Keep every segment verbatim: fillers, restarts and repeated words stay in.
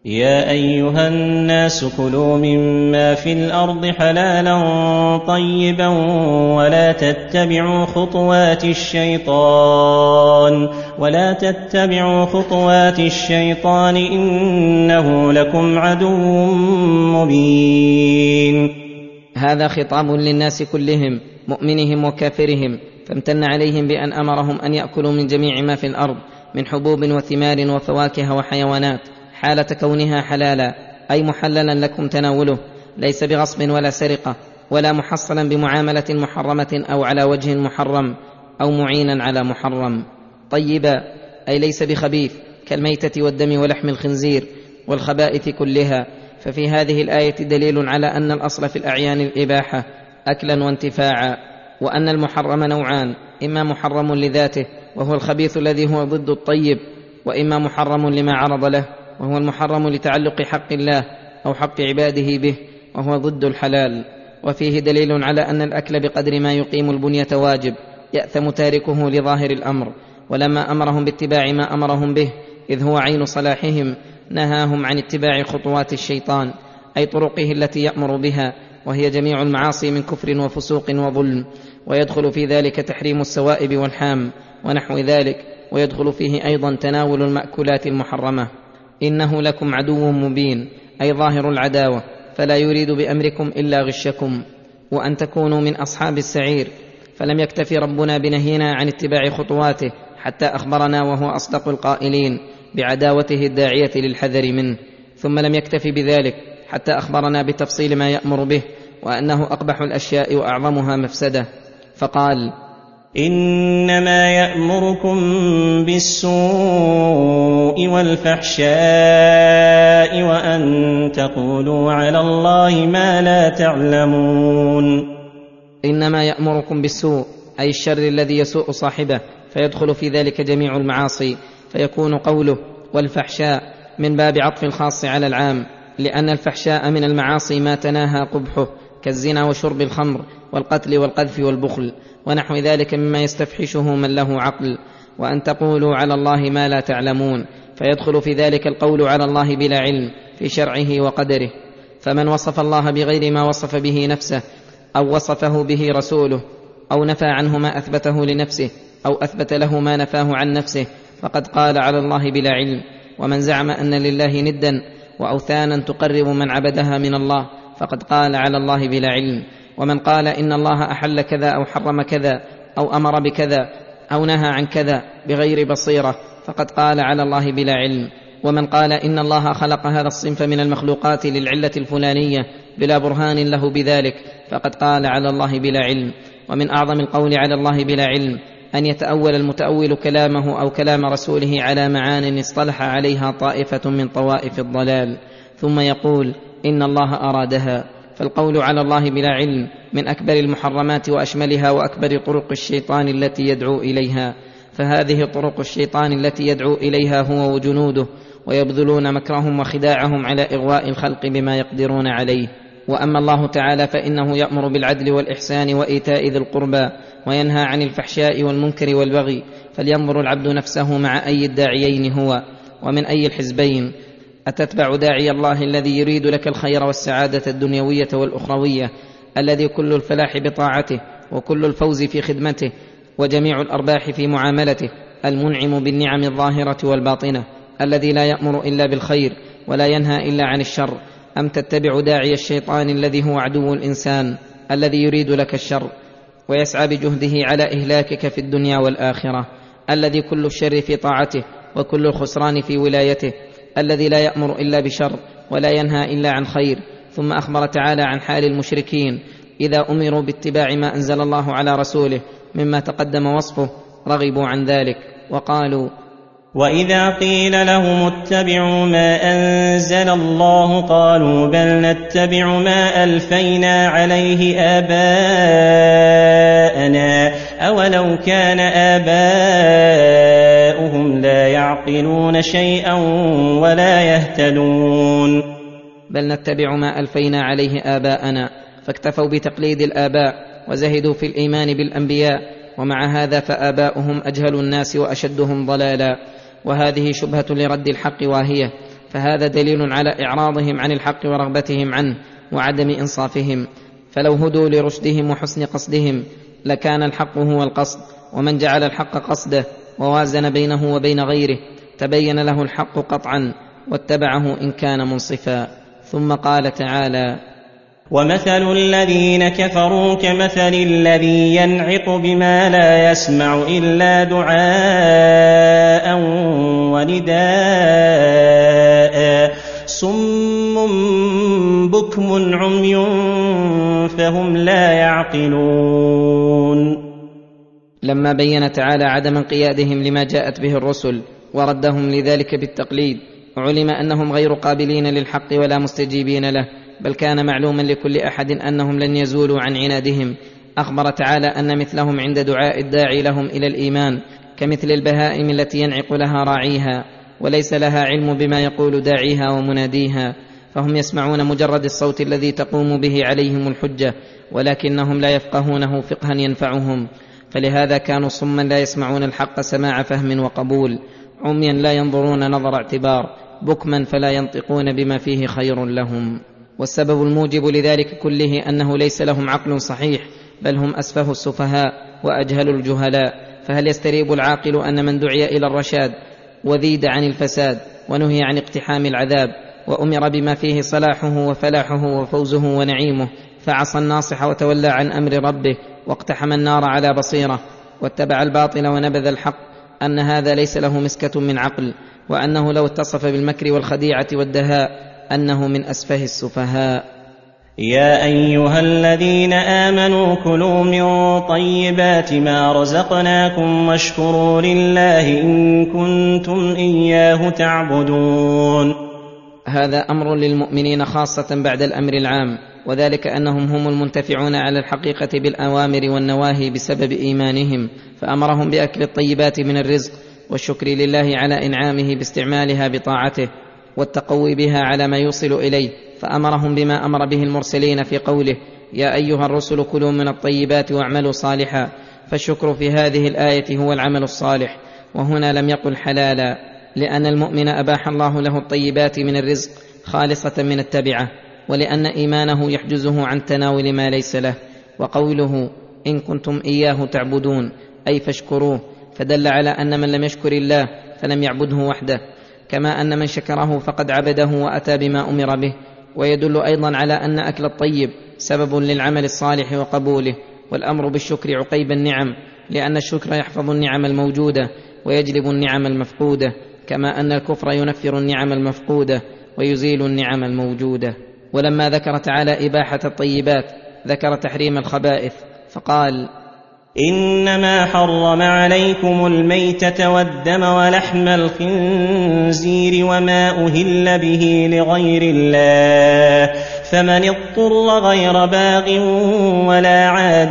يا أيها الناس كلوا مما في الأرض حلالا طيبا ولا تتبعوا خطوات الشيطان ولا تتبعوا خطوات الشيطان إنه لكم عدو مبين. هذا خطاب للناس كلهم مؤمنهم وكافرهم، فامتن عليهم بأن أمرهم أن يأكلوا من جميع ما في الأرض من حبوب وثمار وفواكه وحيوانات حالة كونها حلالا، أي محللا لكم تناوله، ليس بغصب ولا سرقة ولا محصلا بمعاملة محرمة أو على وجه محرم أو معينا على محرم. طيبا أي ليس بخبيث كالميتة والدم ولحم الخنزير والخبائث كلها. ففي هذه الآية دليل على أن الأصل في الأعيان الإباحة أكلا وانتفاعا، وأن المحرم نوعان: إما محرم لذاته وهو الخبيث الذي هو ضد الطيب، وإما محرم لما عرض له وهو المحرم لتعلق حق الله أو حق عباده به وهو ضد الحلال. وفيه دليل على أن الأكل بقدر ما يقيم البنية واجب يأثم تاركه لظاهر الأمر، ولما أمرهم باتباع ما أمرهم به إذ هو عين صلاحهم نهاهم عن اتباع خطوات الشيطان، أي طرقه التي يأمر بها، وهي جميع المعاصي من كفر وفسوق وظلم، ويدخل في ذلك تحريم السوائب والحام ونحو ذلك، ويدخل فيه أيضا تناول المأكولات المحرمة. إنه لكم عدو مبين أي ظاهر العداوة، فلا يريد بأمركم إلا غشكم وأن تكونوا من أصحاب السعير. فلم يكتف ربنا بنهينا عن اتباع خطواته حتى أخبرنا وهو أصدق القائلين بعداوته الداعية للحذر منه، ثم لم يكتف بذلك حتى أخبرنا بتفصيل ما يأمر به وأنه أقبح الأشياء وأعظمها مفسدة، فقال: إنما يأمركم بالسوء والفحشاء وأن تقولوا على الله ما لا تعلمون. إنما يأمركم بالسوء أي الشر الذي يسوء صاحبه، فيدخل في ذلك جميع المعاصي، فيكون قوله والفحشاء من باب عطف الخاص على العام، لأن الفحشاء من المعاصي ما تناهى قبحه كالزنا وشرب الخمر والقتل والقذف والبخل ونحو ذلك مما يستفحشه من له عقل. وأن تقولوا على الله ما لا تعلمون، فيدخل في ذلك القول على الله بلا علم في شرعه وقدره. فمن وصف الله بغير ما وصف به نفسه أو وصفه به رسوله أو نفى عنه ما أثبته لنفسه أو أثبت له ما نفاه عن نفسه فقد قال على الله بلا علم. ومن زعم أن لله ندا وأوثانا تقرب من عبدها من الله فقد قال على الله بلا علم. ومن قال إن الله أحل كذا أو حرم كذا أو أمر بكذا أو نهى عن كذا بغير بصيرة فقد قال على الله بلا علم. ومن قال إن الله خلق هذا الصنف من المخلوقات للعلة الفلانية بلا برهان له بذلك فقد قال على الله بلا علم. ومن أعظم القول على الله بلا علم أن يتأول المتأول كلامه أو كلام رسوله على معان اصطلح عليها طائفة من طوائف الضلال ثم يقول إن الله أرادها. فالقول على الله بلا علم من أكبر المحرمات وأشملها وأكبر طرق الشيطان التي يدعو إليها، فهذه طرق الشيطان التي يدعو إليها هو وجنوده، ويبذلون مكرهم وخداعهم على إغواء الخلق بما يقدرون عليه. وأما الله تعالى فإنه يأمر بالعدل والإحسان وإيتاء ذي القربى وينهى عن الفحشاء والمنكر والبغي، فلينظر العبد نفسه مع أي الداعيين هو ومن أي الحزبين. أتتبع داعي الله الذي يريد لك الخير والسعادة الدنيوية والأخروية، الذي كل الفلاح بطاعته وكل الفوز في خدمته وجميع الأرباح في معاملته، المنعم بالنعم الظاهرة والباطنة، الذي لا يأمر إلا بالخير ولا ينهى إلا عن الشر؟ أم تتبع داعي الشيطان الذي هو عدو الإنسان الذي يريد لك الشر ويسعى بجهده على إهلاكك في الدنيا والآخرة، الذي كل الشر في طاعته وكل الخسران في ولايته، الذي لا يأمر إلا بشر ولا ينهى إلا عن خير؟ ثم أخبر تعالى عن حال المشركين إذا أمروا باتباع ما أنزل الله على رسوله مما تقدم وصفه رغبوا عن ذلك وقالوا: وإذا قيل لهم اتبعوا ما أنزل الله قالوا بل نتبع ما ألفينا عليه آباءنا أولو كان آباؤهم لا يعقلون شيئا ولا يهتدون. بل نتبع ما ألفينا عليه آباءنا، فاكتفوا بتقليد الآباء وزهدوا في الإيمان بالأنبياء، ومع هذا فآباؤهم أجهل الناس وأشدهم ضلالا. وهذه شبهة لرد الحق واهية، فهذا دليل على إعراضهم عن الحق ورغبتهم عنه وعدم إنصافهم. فلو هدوا لرشدهم وحسن قصدهم لكان الحق هو القصد، ومن جعل الحق قصده ووازن بينه وبين غيره تبين له الحق قطعا واتبعه إن كان منصفا. ثم قال تعالى: ومثل الذين كفروا كمثل الذي ينعق بما لا يسمع إلا دعاء ونداء صم بكم عمي فهم لا يعقلون. لما بين تعالى عدم انقيادهم لما جاءت به الرسل وردهم لذلك بالتقليد، علم أنهم غير قابلين للحق ولا مستجيبين له، بل كان معلوما لكل أحد أنهم لن يزولوا عن عنادهم. أخبر تعالى أن مثلهم عند دعاء الداعي لهم إلى الإيمان كمثل البهائم التي ينعق لها راعيها وليس لها علم بما يقول داعيها ومناديها، فهم يسمعون مجرد الصوت الذي تقوم به عليهم الحجة، ولكنهم لا يفقهونه فقها ينفعهم، فلهذا كانوا صما لا يسمعون الحق سماع فهم وقبول، عميا لا ينظرون نظر اعتبار، بكما فلا ينطقون بما فيه خير لهم. والسبب الموجب لذلك كله أنه ليس لهم عقل صحيح، بل هم أسفه السفهاء وأجهل الجهلاء. فهل يستريب العاقل أن من دعي إلى الرشاد وذيد عن الفساد ونهي عن اقتحام العذاب وأمر بما فيه صلاحه وفلاحه وفوزه ونعيمه فعصى الناصح وتولى عن أمر ربه واقتحم النار على بصيرة واتبع الباطل ونبذ الحق، أن هذا ليس له مسكة من عقل، وأنه لو اتصف بالمكر والخديعة والدهاء أنه من أسفه السفهاء؟ يا أيها الذين آمنوا كلوا من طيبات ما رزقناكم واشكروا لله إن كنتم إياه تعبدون. هذا أمر للمؤمنين خاصة بعد الأمر العام، وذلك أنهم هم المنتفعون على الحقيقة بالأوامر والنواهي بسبب إيمانهم، فأمرهم بأكل الطيبات من الرزق والشكر لله على إنعامه باستعمالها بطاعته والتقوي بها على ما يوصل إليه، فأمرهم بما أمر به المرسلين في قوله: يا أيها الرسل كلوا من الطيبات واعملوا صالحا. فالشكر في هذه الآية هو العمل الصالح، وهنا لم يقل حلالا، لأن المؤمن أباح الله له الطيبات من الرزق خالصة من التبعة، ولأن إيمانه يحجزه عن تناول ما ليس له. وقوله إن كنتم إياه تعبدون أي فاشكروه، فدل على أن من لم يشكر الله فلم يعبده وحده، كما أن من شكره فقد عبده وأتى بما أمر به. ويدل أيضا على أن أكل الطيب سبب للعمل الصالح وقبوله، والأمر بالشكر عقيب النعم، لأن الشكر يحفظ النعم الموجودة ويجلب النعم المفقودة، كما أن الكفر ينفر النعم المفقودة ويزيل النعم الموجودة. ولما ذكر تعالى إباحة الطيبات ذكر تحريم الخبائث فقال: إنما حرم عليكم الميتة والدم ولحم الخنزير وما أهل به لغير الله، فمن اضطر غير باغ ولا عاد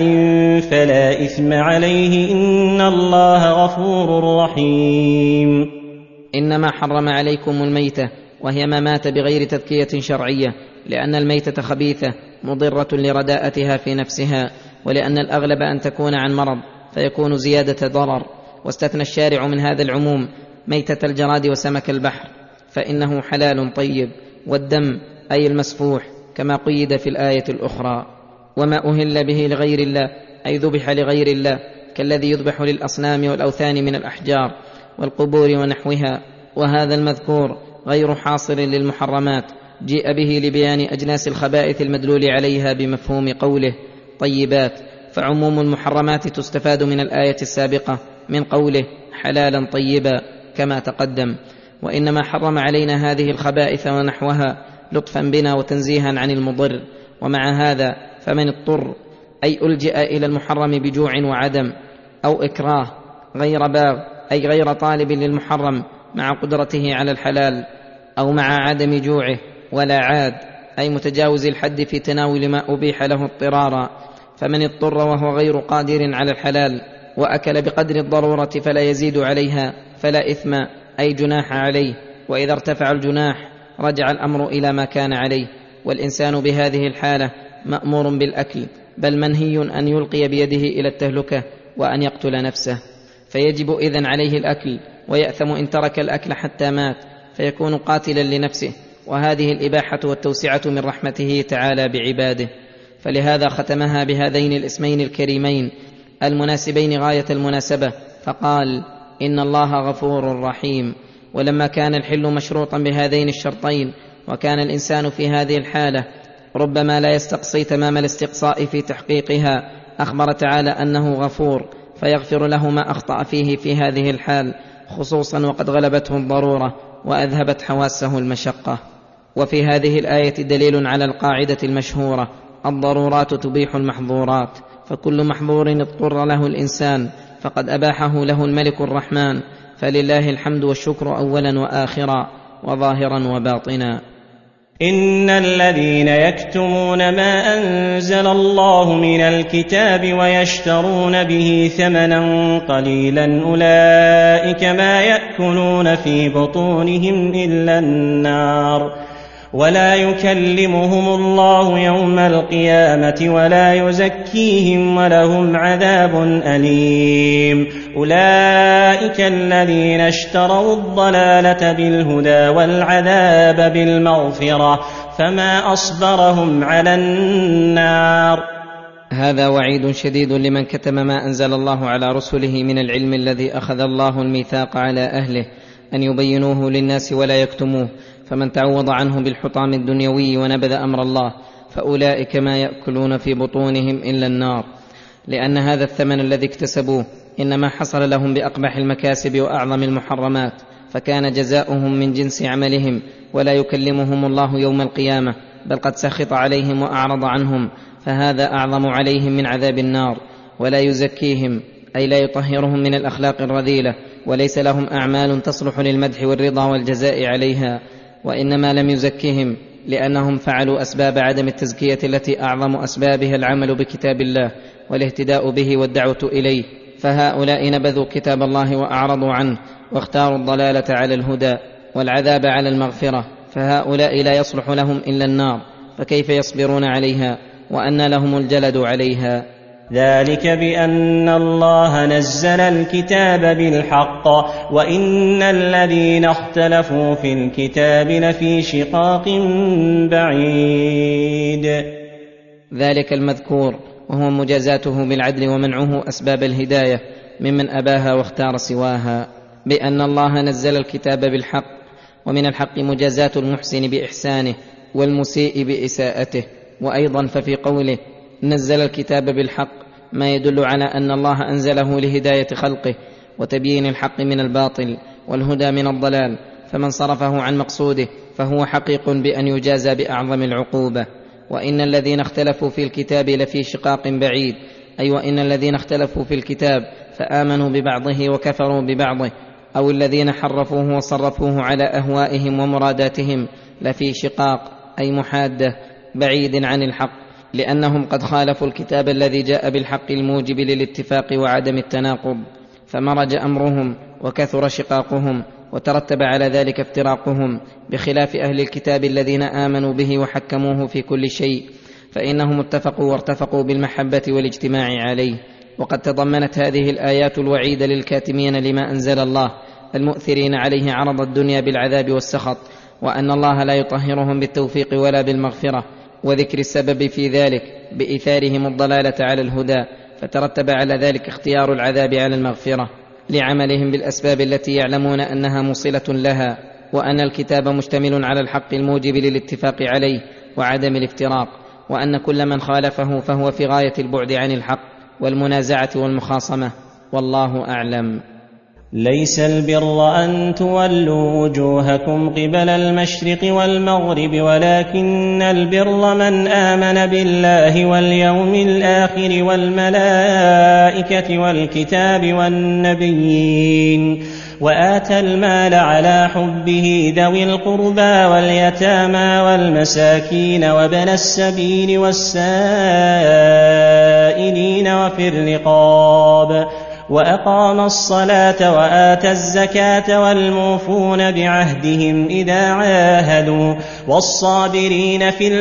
فلا إثم عليه إن الله غفور رحيم. إنما حرم عليكم الميتة، وهي ما مات بغير تذكية شرعية، لأن الميتة خبيثة مضرة لرداءتها في نفسها، ولأن الأغلب أن تكون عن مرض فيكون زيادة ضرر. واستثنى الشارع من هذا العموم ميتة الجراد وسمك البحر، فإنه حلال طيب، والدم أي المسفوح كما قيد في الآية الأخرى. وما أهل به لغير الله أي ذبح لغير الله، كالذي يذبح للأصنام والأوثان من الأحجار والقبور ونحوها. وهذا المذكور غير حاصر للمحرمات، جيء به لبيان أجناس الخبائث المدلول عليها بمفهوم قوله طيبات، فعموم المحرمات تستفاد من الآية السابقة من قوله حلالا طيبا كما تقدم. وإنما حرم علينا هذه الخبائث ونحوها لطفا بنا وتنزيها عن المضر. ومع هذا فمن اضطر أي ألجأ إلى المحرم بجوع وعدم أو إكراه غير باغ أي غير طالب للمحرم مع قدرته على الحلال، أو مع عدم جوعه، ولا عاد أي متجاوز الحد في تناول ما أبيح له اضطرارا. فمن اضطر وهو غير قادر على الحلال وأكل بقدر الضرورة فلا يزيد عليها فلا إثم أي جناح عليه، وإذا ارتفع الجناح رجع الأمر إلى ما كان عليه. والإنسان بهذه الحالة مأمور بالأكل، بل منهي أن يلقي بيده إلى التهلكة وأن يقتل نفسه، فيجب إذن عليه الأكل، ويأثم إن ترك الأكل حتى مات، فيكون قاتلا لنفسه، وهذه الإباحة والتوسعة من رحمته تعالى بعباده، فلهذا ختمها بهذين الاسمين الكريمين المناسبين غاية المناسبة، فقال: إن الله غفور رحيم. ولما كان الحل مشروطا بهذين الشرطين، وكان الإنسان في هذه الحالة ربما لا يستقصي تمام الاستقصاء في تحقيقها، أخبر تعالى أنه غفور فيغفر له ما أخطأ فيه في هذه الحال، خصوصا وقد غلبته الضرورة وأذهبت حواسه المشقة. وفي هذه الآية دليل على القاعدة المشهورة: الضرورات تبيح المحظورات، فكل محظور اضطر له الإنسان فقد أباحه له الملك الرحمن، فلله الحمد والشكر أولا وآخرا وظاهرا وباطنا. إن الذين يكتمون ما أنزل الله من الكتاب ويشترون به ثمنا قليلا أولئك ما يأكلون في بطونهم إلا النار، ولا يكلمهم الله يوم القيامة ولا يزكيهم ولهم عذاب أليم. أولئك الذين اشتروا الضلالة بالهدى والعذاب بالمغفرة، فما أصبرهم على النار. هذا وعيد شديد لمن كتم ما أنزل الله على رسله من العلم الذي أخذ الله الميثاق على أهله أن يبينوه للناس ولا يكتموه، فمن تعوض عنه بالحطام الدنيوي ونبذ أمر الله فأولئك ما يأكلون في بطونهم إلا النار، لأن هذا الثمن الذي اكتسبوه إنما حصل لهم بأقبح المكاسب وأعظم المحرمات، فكان جزاؤهم من جنس عملهم، ولا يكلمهم الله يوم القيامة، بل قد سخط عليهم وأعرض عنهم، فهذا أعظم عليهم من عذاب النار. ولا يزكيهم أي لا يطهرهم من الأخلاق الرذيلة، وليس لهم أعمال تصلح للمدح والرضا والجزاء عليها، وإنما لم يزكهم لأنهم فعلوا أسباب عدم التزكية التي أعظم أسبابها العمل بكتاب الله والاهتداء به والدعوة إليه، فهؤلاء نبذوا كتاب الله وأعرضوا عنه واختاروا الضلالة على الهدى والعذاب على المغفرة، فهؤلاء لا يصلح لهم إلا النار، فكيف يصبرون عليها وأن لهم الجلد عليها؟ ذلك بأن الله نزل الكتاب بالحق وإن الذين اختلفوا في الكتاب لفي شقاق بعيد. ذلك المذكور وهو مجازاته بالعدل ومنعه أسباب الهداية ممن أباها واختار سواها، بأن الله نزل الكتاب بالحق، ومن الحق مجازاة المحسن بإحسانه والمسيء بإساءته. وأيضا ففي قوله نزل الكتاب بالحق ما يدل على أن الله أنزله لهداية خلقه وتبيين الحق من الباطل والهدى من الضلال، فمن صرفه عن مقصوده فهو حقيق بأن يجازى بأعظم العقوبة. وإن الذين اختلفوا في الكتاب لفي شقاق بعيد، أي وإن الذين اختلفوا في الكتاب فآمنوا ببعضه وكفروا ببعضه، أو الذين حرفوه وصرفوه على أهوائهم ومراداتهم لفي شقاق أي محادة بعيد عن الحق، لأنهم قد خالفوا الكتاب الذي جاء بالحق الموجب للاتفاق وعدم التناقض، فمرج أمرهم وكثر شقاقهم، وترتب على ذلك افتراقهم، بخلاف أهل الكتاب الذين آمنوا به وحكموه في كل شيء، فإنهم اتفقوا وارتفقوا بالمحبة والاجتماع عليه. وقد تضمنت هذه الآيات الوعيد للكاتمين لما أنزل الله المؤثرين عليه عرض الدنيا بالعذاب والسخط، وأن الله لا يطهرهم بالتوفيق ولا بالمغفرة، وذكر السبب في ذلك بإيثارهم الضلالة على الهدى، فترتب على ذلك اختيار العذاب على المغفرة لعملهم بالأسباب التي يعلمون أنها موصلة لها، وأن الكتاب مشتمل على الحق الموجب للاتفاق عليه وعدم الافتراق، وأن كل من خالفه فهو في غاية البعد عن الحق والمنازعة والمخاصمة، والله أعلم. ليس البر أن تولوا وجوهكم قبل المشرق والمغرب، ولكن البر من آمن بالله واليوم الآخر والملائكة والكتاب والنبيين، وآتى المال على حبه ذوي القربى واليتامى والمساكين وابن السبيل والسائلين وفي الرقاب، وأقام الصلاة وآتى الزكاة والموفون بعهدهم إذا عاهدوا، والصابرين في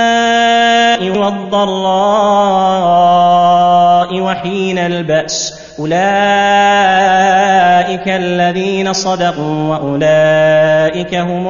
البأساء والضراء وحين البأس، أولئك الذين صدقوا وأولئك هم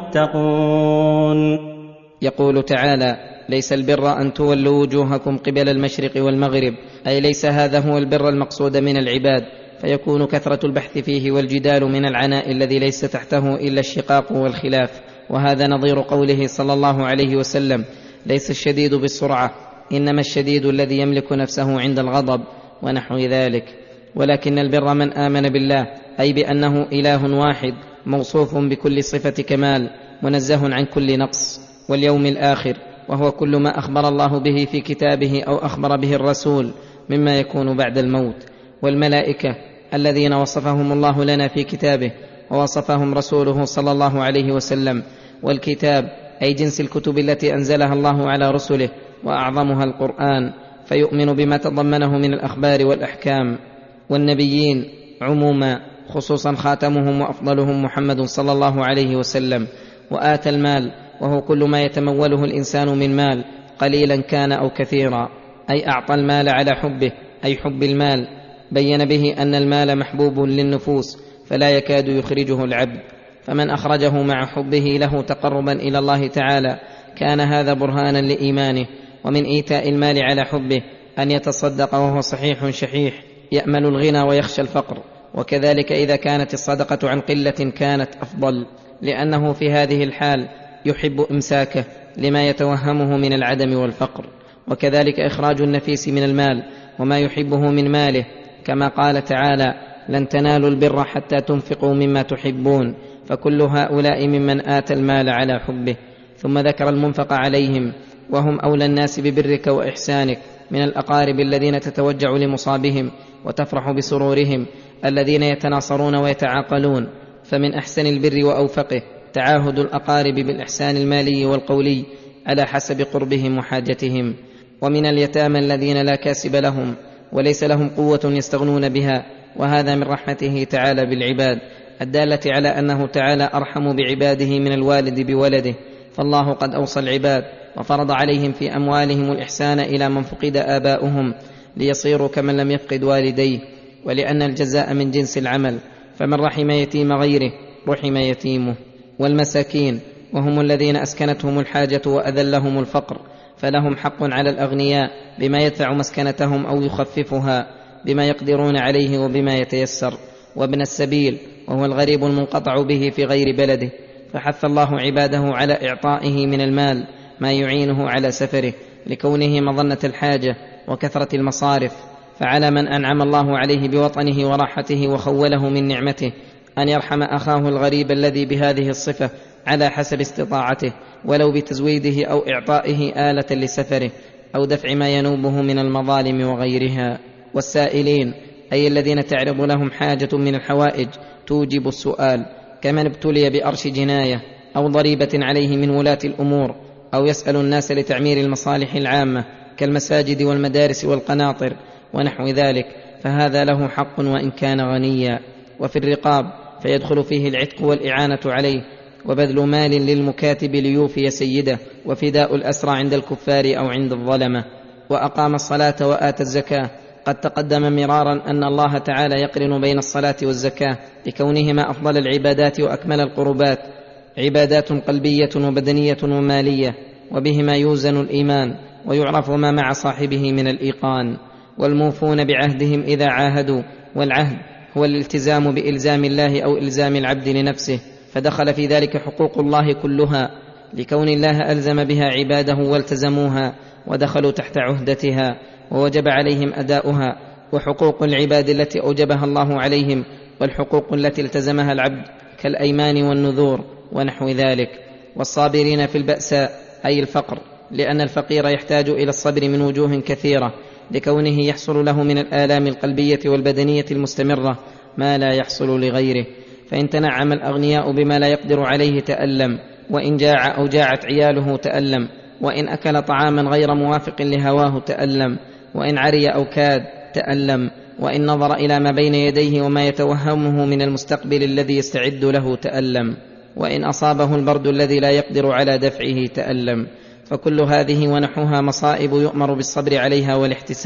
المتقون. يقول تعالى: ليس البر أن تولوا وجوهكم قبل المشرق والمغرب، أي ليس هذا هو البر المقصود من العباد، فيكون كثرة البحث فيه والجدال من العناء الذي ليس تحته إلا الشقاق والخلاف. وهذا نظير قوله صلى الله عليه وسلم: ليس الشديد بالسرعة، إنما الشديد الذي يملك نفسه عند الغضب، ونحو ذلك. ولكن البر من آمن بالله، أي بأنه إله واحد موصوف بكل صفة كمال منزه عن كل نقص، واليوم الآخر، وهو كل ما أخبر الله به في كتابه أو أخبر به الرسول مما يكون بعد الموت، والملائكة الذين وصفهم الله لنا في كتابه ووصفهم رسوله صلى الله عليه وسلم، والكتاب أي جنس الكتب التي أنزلها الله على رسله وأعظمها القرآن، فيؤمن بما تضمنه من الأخبار والأحكام، والنبيين عموما، خصوصا خاتمهم وأفضلهم محمد صلى الله عليه وسلم. وآتى المال، وهو كل ما يتموله الإنسان من مال قليلا كان أو كثيرا، أي أعطى المال على حبه، أي حب المال، بين به أن المال محبوب للنفوس فلا يكاد يخرجه العبد، فمن أخرجه مع حبه له تقربا إلى الله تعالى كان هذا برهانا لإيمانه. ومن إيتاء المال على حبه أن يتصدق وهو صحيح شحيح يأمل الغنى ويخشى الفقر، وكذلك إذا كانت الصدقة عن قلة كانت أفضل، لأنه في هذه الحال يحب إمساكه لما يتوهمه من العدم والفقر. وكذلك إخراج النفيس من المال وما يحبه من ماله، كما قال تعالى: لن تنالوا البر حتى تنفقوا مما تحبون، فكل هؤلاء ممن آتى المال على حبه. ثم ذكر المنفق عليهم، وهم أولى الناس ببرك وإحسانك من الأقارب الذين تتوجع لمصابهم وتفرح بسرورهم، الذين يتناصرون ويتعاقلون. فمن أحسن البر وأوفقه تعاهد الأقارب بالإحسان المالي والقولي على حسب قربهم وحاجتهم. ومن اليتامى الذين لا كاسب لهم وليس لهم قوة يستغنون بها، وهذا من رحمته تعالى بالعباد الدالة على أنه تعالى أرحم بعباده من الوالد بولده. فالله قد أوصى العباد وفرض عليهم في أموالهم الإحسان إلى من فقد آباؤهم ليصيروا كمن لم يفقد والديه، ولأن الجزاء من جنس العمل، فمن رحم يتيم غيره رحم يتيمه. والمساكين، وهم الذين أسكنتهم الحاجة وأذلهم الفقر، فلهم حق على الأغنياء بما يدفع مسكنتهم أو يخففها بما يقدرون عليه وبما يتيسر. وابن السبيل، وهو الغريب المنقطع به في غير بلده، فحث الله عباده على إعطائه من المال ما يعينه على سفره لكونه مظنة الحاجة وكثرة المصارف. فعلى من أنعم الله عليه بوطنه وراحته وخوله من نعمته أن يرحم أخاه الغريب الذي بهذه الصفة على حسب استطاعته، ولو بتزويده أو إعطائه آلة لسفره أو دفع ما ينوبه من المظالم وغيرها. والسائلين، أي الذين تعرض لهم حاجة من الحوائج توجب السؤال، كمن ابتلي بأرش جناية أو ضريبة عليه من ولاة الأمور، أو يسأل الناس لتعمير المصالح العامة كالمساجد والمدارس والقناطر ونحو ذلك، فهذا له حق وإن كان غنيا. وفي الرقاب فيدخل فيه العتق والإعانة عليه، وبذل مال للمكاتب ليوفي سيده، وفداء الأسرى عند الكفار أو عند الظلمة. وأقام الصلاة وآتى الزكاة. قد تقدم مرارا أن الله تعالى يقرن بين الصلاة والزكاة لكونهما أفضل العبادات وأكمل القربات، عبادات قلبية وبدنية ومالية، وبهما يوزن الإيمان ويعرف ما مع صاحبه من الإيقان. والموفون بعهدهم إذا عاهدوا، والعهد هو الالتزام بإلزام الله أو إلزام العبد لنفسه، فدخل في ذلك حقوق الله كلها لكون الله ألزم بها عباده والتزموها ودخلوا تحت عهدتها ووجب عليهم أداؤها. وحقوق العباد التي أوجبها الله عليهم والحقوق التي التزمها العبد كالأيمان والنذور ونحو ذلك. والصابرين في البأساء، أي الفقر، لأن الفقير يحتاج إلى الصبر من وجوه كثيرة لكونه يحصل له من الآلام القلبية والبدنية المستمرة ما لا يحصل لغيره. فإن تنعم الأغنياء بما لا يقدر عليه تألم، وإن جاع أو جاعت عياله تألم، وإن أكل طعاما غير موافق لهواه تألم، وإن عري أو كاد تألم، وإن نظر إلى ما بين يديه وما يتوهمه من المستقبل الذي يستعد له تألم، وإن أصابه البرد الذي لا يقدر على دفعه تألم. فكل هذه ونحوها مصائب يؤمر بالصبر عليها والاحتساب،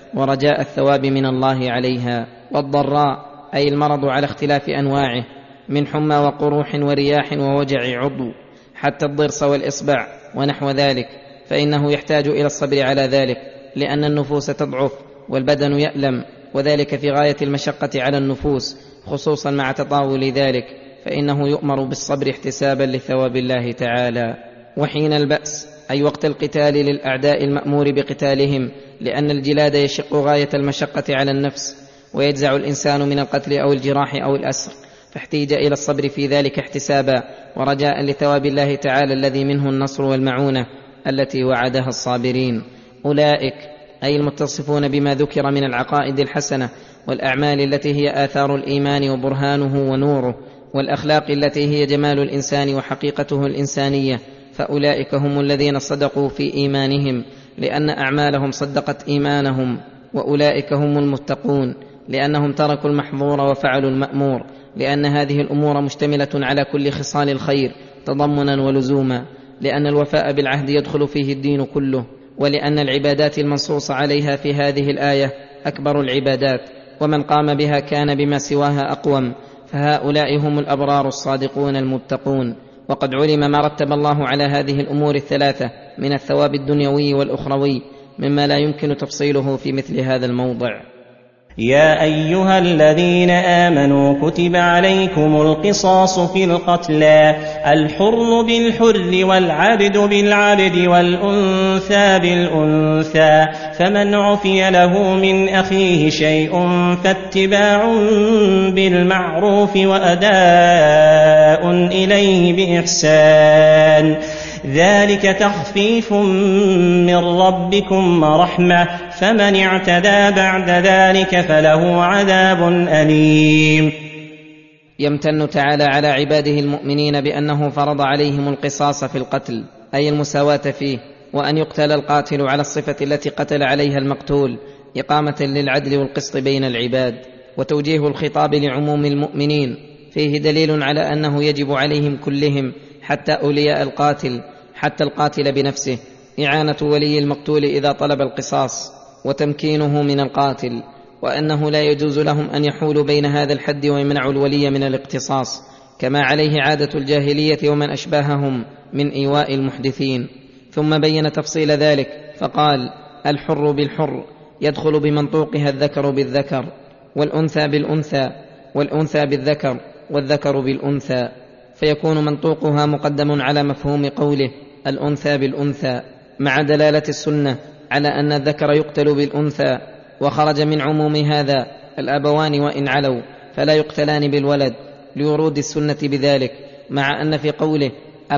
ورجاء الثواب من الله عليها. والضراء أي المرض على اختلاف أنواعه، من حمى وقروح ورياح ووجع عضو حتى الضرس والإصبع ونحو ذلك، فإنه يحتاج إلى الصبر على ذلك، لأن النفوس تضعف والبدن يألم، وذلك في غاية المشقة على النفوس، خصوصا مع تطاول ذلك، فإنه يؤمر بالصبر احتسابا لثواب الله تعالى. وحين البأس أي وقت القتال للأعداء المأمور بقتالهم، لأن الجلاد يشق غاية المشقة على النفس، ويجزع الإنسان من القتل أو الجراح أو الأسر، فاحتيج إلى الصبر في ذلك احتسابا ورجاء لثواب الله تعالى الذي منه النصر والمعونة التي وعدها الصابرين. أولئك أي المتصفون بما ذكر من العقائد الحسنة والأعمال التي هي آثار الإيمان وبرهانه ونوره، والأخلاق التي هي جمال الإنسان وحقيقته الإنسانية، فأولئك هم الذين صدقوا في إيمانهم لأن أعمالهم صدقت إيمانهم. وأولئك هم المتقون لأنهم تركوا المحظور وفعلوا المأمور، لأن هذه الأمور مشتملة على كل خصال الخير تضمنا ولزوما، لأن الوفاء بالعهد يدخل فيه الدين كله، ولأن العبادات المنصوص عليها في هذه الآية أكبر العبادات، ومن قام بها كان بما سواها أقوم، فهؤلاء هم الأبرار الصادقون المتقون. وقد علم ما رتب الله على هذه الأمور الثلاثة من الثواب الدنيوي والأخروي، مما لا يمكن تفصيله في مثل هذا الموضع. يا أيها الذين آمنوا كتب عليكم القصاص في القتلى، الحر بالحر والعبد بالعبد والأنثى بالأنثى، فمن عفي له من أخيه شيء فاتباع بالمعروف وأداء إليه بإحسان، ذلك تخفيف من ربكم ورحمة، فمن اعتدى بعد ذلك فله عذاب أليم. يمتن تعالى على عباده المؤمنين بأنه فرض عليهم القصاص في القتل، أي المساواة فيه، وأن يقتل القاتل على الصفة التي قتل عليها المقتول، إقامة للعدل والقسط بين العباد. وتوجيه الخطاب لعموم المؤمنين فيه دليل على أنه يجب عليهم كلهم حتى أولياء القاتل، حتى القاتل بنفسه، إعانة ولي المقتول إذا طلب القصاص وتمكينه من القاتل، وأنه لا يجوز لهم أن يحولوا بين هذا الحد ويمنعوا الولي من الاقتصاص، كما عليه عادة الجاهلية ومن أشباههم من إيواء المحدثين. ثم بين تفصيل ذلك فقال: الحر بالحر يدخل بمنطوقها الذكر بالذكر، والأنثى بالأنثى، والأنثى بالذكر، والذكر بالأنثى، فيكون منطوقها مقدم على مفهوم قوله الأنثى بالأنثى، مع دلالة السنة على أن الذكر يقتل بالأنثى. وخرج من عموم هذا الأبوان وإن علوا فلا يقتلان بالولد، لورود السنة بذلك، مع أن في قوله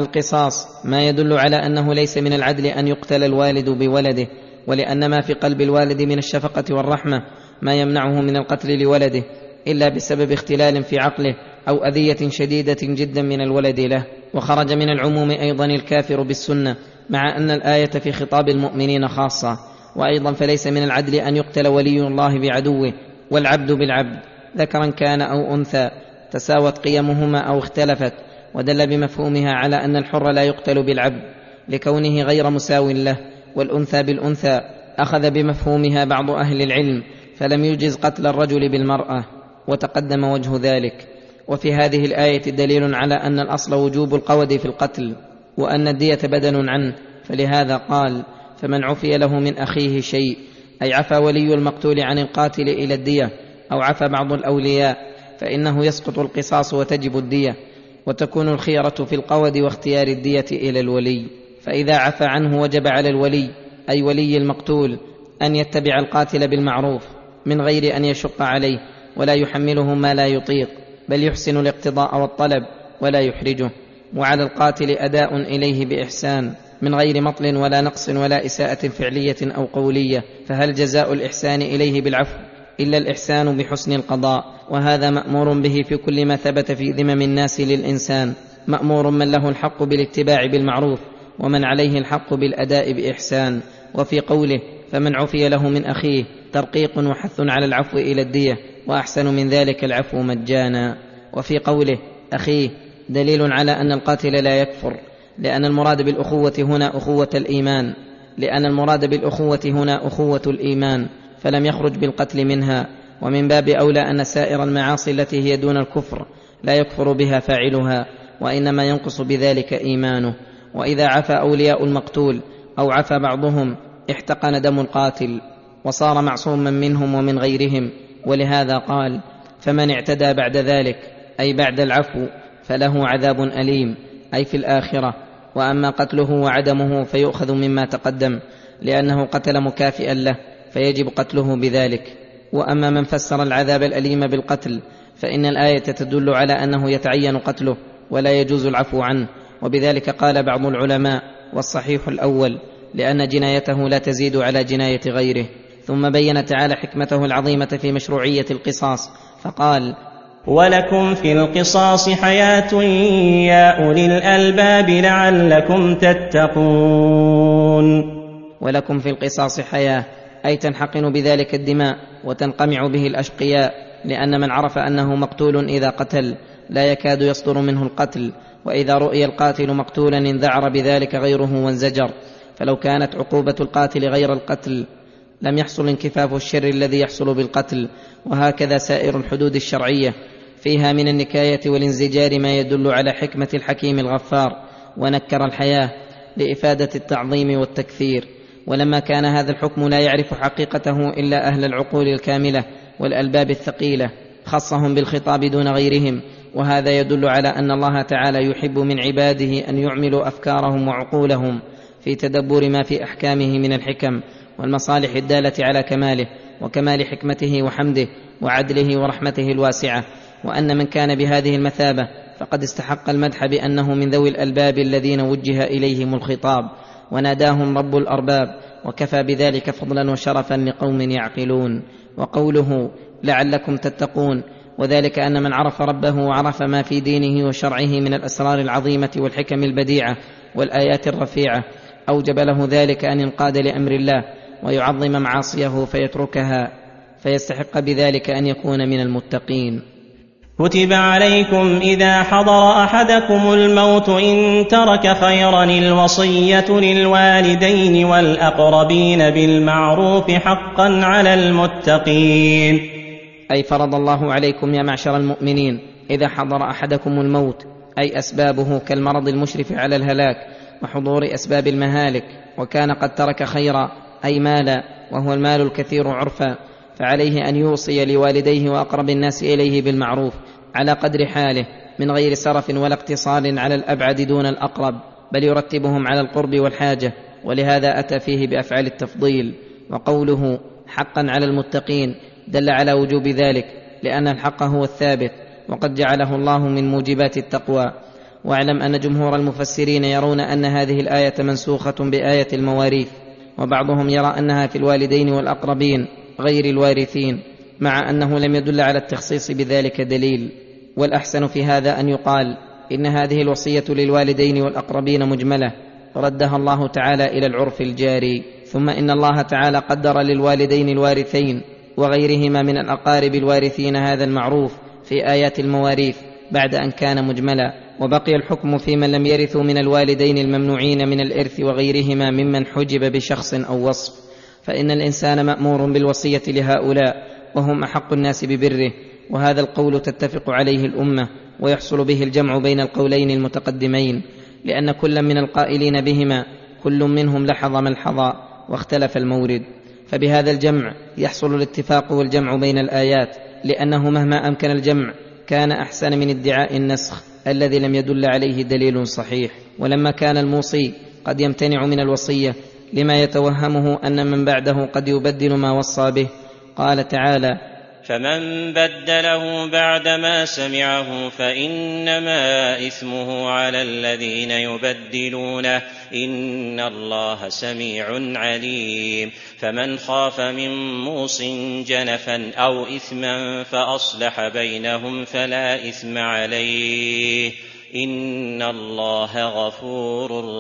القصاص ما يدل على أنه ليس من العدل أن يقتل الوالد بولده، ولأن ما في قلب الوالد من الشفقة والرحمة ما يمنعه من القتل لولده إلا بسبب اختلال في عقله أو أذية شديدة جدا من الولد له. وخرج من العموم أيضا الكافر بالسنة، مع أن الآية في خطاب المؤمنين خاصة. وأيضا فليس من العدل أن يقتل ولي الله بعدوه، والعبد بالعبد ذكرا كان أو أنثى، تساوت قيمهما أو اختلفت، ودل بمفهومها على أن الحر لا يقتل بالعبد لكونه غير مساو له، والأنثى بالأنثى أخذ بمفهومها بعض أهل العلم، فلم يجز قتل الرجل بالمرأة، وتقدم وجه ذلك. وفي هذه الآية دليل على أن الأصل وجوب القود في القتل، وأن الدية بدل عنه، فلهذا قال: فمن عفي له من أخيه شيء، أي عفى ولي المقتول عن القاتل إلى الدية، أو عفى بعض الأولياء، فإنه يسقط القصاص وتجب الدية، وتكون الخيرة في القود واختيار الدية إلى الولي. فإذا عفى عنه وجب على الولي، أي ولي المقتول، أن يتبع القاتل بالمعروف من غير أن يشق عليه ولا يحمله ما لا يطيق، بل يحسن الاقتضاء والطلب ولا يحرجه. وعلى القاتل أداء إليه بإحسان من غير مطل ولا نقص ولا إساءة فعلية أو قولية، فهل جزاء الإحسان إليه بالعفو إلا الإحسان بحسن القضاء؟ وهذا مأمور به في كل ما ثبت في ذمم الناس للإنسان، مأمور من له الحق بالاتباع بالمعروف، ومن عليه الحق بالأداء بإحسان. وفي قوله فمن عفي له من أخيه ترقيق وحث على العفو إلى الدية، وأحسن من ذلك العفو مجانا. وفي قوله أخيه دليل على أن القاتل لا يكفر، لأن المراد بالأخوة هنا أخوة الإيمان، لأن المراد بالأخوة هنا أخوة الإيمان، فلم يخرج بالقتل منها. ومن باب أولى أن سائر المعاصي التي هي دون الكفر لا يكفر بها فاعلها، وإنما ينقص بذلك إيمانه. وإذا عفى أولياء المقتول أو عفى بعضهم احتقن دم القاتل وصار معصوما منهم ومن غيرهم. ولهذا قال: فمن اعتدى بعد ذلك، أي بعد العفو، فله عذاب أليم، أي في الآخرة. وأما قتله وعدمه فيؤخذ مما تقدم، لأنه قتل مكافئا له فيجب قتله بذلك. وأما من فسر العذاب الأليم بالقتل فإن الآية تدل على أنه يتعين قتله ولا يجوز العفو عنه، وبذلك قال بعض العلماء: والصحيح الأول، لأن جنايته لا تزيد على جناية غيره. ثم بين تعالى حكمته العظيمة في مشروعية القصاص فقال: ولكم في القصاص حياة يا أولي الألباب لعلكم تتقون. ولكم في القصاص حياة، أي تنحقن بذلك الدماء وتنقمع به الأشقياء، لأن من عرف أنه مقتول إذا قتل لا يكاد يصدر منه القتل، وإذا رؤي القاتل مقتولا انذعر بذلك غيره وانزجر. فلو كانت عقوبة القاتل غير القتل لم يحصل انكفاف الشر الذي يحصل بالقتل. وهكذا سائر الحدود الشرعية فيها من النكاية والانزجار ما يدل على حكمة الحكيم الغفار. ونكر الحياة لإفادة التعظيم والتكثير. ولما كان هذا الحكم لا يعرف حقيقته إلا أهل العقول الكاملة والألباب الثقيلة خصهم بالخطاب دون غيرهم. وهذا يدل على أن الله تعالى يحب من عباده أن يعملوا أفكارهم وعقولهم في تدبر ما في أحكامه من الحكم والمصالح الدالة على كماله وكمال حكمته وحمده وعدله ورحمته الواسعة. وأن من كان بهذه المثابة فقد استحق المدح بأنه من ذوي الألباب الذين وجه إليهم الخطاب وناداهم رب الأرباب، وكفى بذلك فضلا وشرفا لقوم يعقلون. وقوله لعلكم تتقون، وذلك أن من عرف ربه وعرف ما في دينه وشرعه من الأسرار العظيمة والحكم البديعة والآيات الرفيعة أوجب له ذلك أن ينقاد لأمر الله ويعظم معاصيه فيتركها، فيستحق بذلك أن يكون من المتقين. كتب عليكم إذا حضر أحدكم الموت إن ترك خيرا الوصية للوالدين والأقربين بالمعروف حقا على المتقين. أي فرض الله عليكم يا معشر المؤمنين إذا حضر أحدكم الموت، أي أسبابه كالمرض المشرف على الهلاك وحضور أسباب المهالك، وكان قد ترك خيرا أي مالا، وهو المال الكثير عرفا، فعليه أن يوصي لوالديه وأقرب الناس إليه بالمعروف على قدر حاله من غير سرف ولا اقتصار على الأبعد دون الأقرب، بل يرتبهم على القرب والحاجة. ولهذا أتى فيه بأفعال التفضيل. وقوله حقا على المتقين دل على وجوب ذلك، لأن الحق هو الثابت وقد جعله الله من موجبات التقوى. واعلم أن جمهور المفسرين يرون أن هذه الآية منسوخة بآية المواريث، وبعضهم يرى أنها في الوالدين والأقربين غير الوارثين، مع أنه لم يدل على التخصيص بذلك دليل. والأحسن في هذا أن يقال إن هذه الوصية للوالدين والأقربين مجملة ردها الله تعالى إلى العرف الجاري. ثم إن الله تعالى قدر للوالدين الوارثين وغيرهما من الأقارب الوارثين هذا المعروف في آيات المواريث بعد أن كان مجملا، وبقي الحكم في من لم يرثوا من الوالدين الممنوعين من الإرث وغيرهما ممن حجب بشخص أو وصف. فإن الإنسان مأمور بالوصية لهؤلاء وهم أحق الناس ببره، وهذا القول تتفق عليه الأمة ويحصل به الجمع بين القولين المتقدمين، لأن كل من القائلين بهما كل منهم لحظ ملحظا واختلف المورد. فبهذا الجمع يحصل الاتفاق والجمع بين الآيات، لأنه مهما أمكن الجمع كان أحسن من ادعاء النسخ الذي لم يدل عليه دليل صحيح. ولما كان الموصي قد يمتنع من الوصية لما يتوهمه أن من بعده قد يبدل ما وصى به، قال تعالى: فمن بدله بعدما سمعه فإنما إثمه على الذين يبدلونه إن الله سميع عليم. فمن خاف من موص جنفا أو إثما فأصلح بينهم فلا إثم عليه إن الله غفور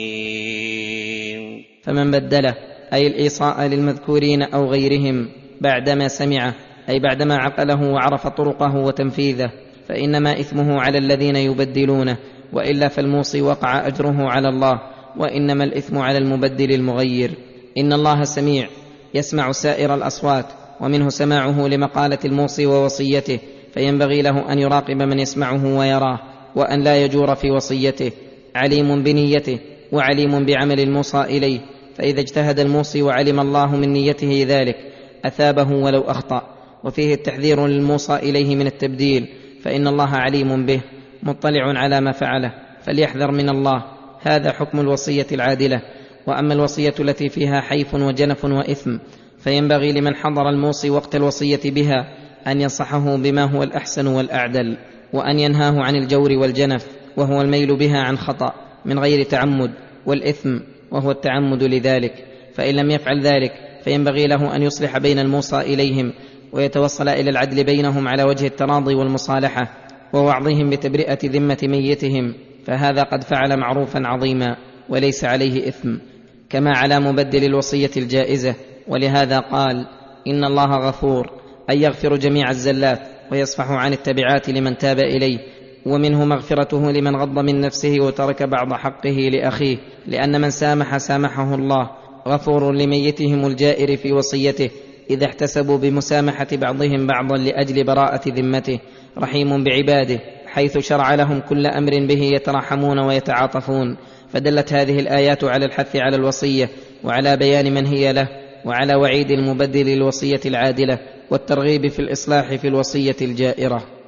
رحيم. فمن بدله أي الإيصاء للمذكورين أو غيرهم بعدما سمعه، أي بعدما عقله وعرف طرقه وتنفيذه، فإنما إثمه على الذين يبدلونه، وإلا فالموصي وقع أجره على الله، وإنما الإثم على المبدل المغير. إن الله سميع يسمع سائر الأصوات، ومنه سماعه لمقالة الموصي ووصيته، فينبغي له أن يراقب من يسمعه ويراه، وأن لا يجور في وصيته. عليم بنيته وعليم بعمل الموصى إليه، فإذا اجتهد الموصي وعلم الله من نيته ذلك أثابه ولو أخطأ. وفيه التحذير للموصى إليه من التبديل، فإن الله عليم به مطلع على ما فعله، فليحذر من الله. هذا حكم الوصية العادلة. وأما الوصية التي فيها حيف وجنف وإثم، فينبغي لمن حضر الموصي وقت الوصية بها أن ينصحه بما هو الأحسن والأعدل، وأن ينهاه عن الجور والجنف، وهو الميل بها عن خطأ من غير تعمد، والإثم وهو التعمد لذلك. فإن لم يفعل ذلك فينبغي له أن يصلح بين الموصى إليهم، ويتوصل إلى العدل بينهم على وجه التراضي والمصالحة، ووعظهم بتبرئة ذمة ميتهم، فهذا قد فعل معروفا عظيما وليس عليه إثم، كما على مبدل الوصية الجائزة. ولهذا قال: إن الله غفور، أي يغفر جميع الزلات ويصفح عن التبعات لمن تاب إليه. ومنه مغفرته لمن غض من نفسه وترك بعض حقه لأخيه، لأن من سامح سامحه الله. غفور لميتهم الجائر في وصيته إذا احتسبوا بمسامحة بعضهم بعضا لأجل براءة ذمته. رحيم بعباده، حيث شرع لهم كل أمر به يتراحمون ويتعاطفون. فدلت هذه الآيات على الحث على الوصية، وعلى بيان من هي له، وعلى وعيد المبدل للوصية العادلة، والترغيب في الإصلاح في الوصية الجائرة.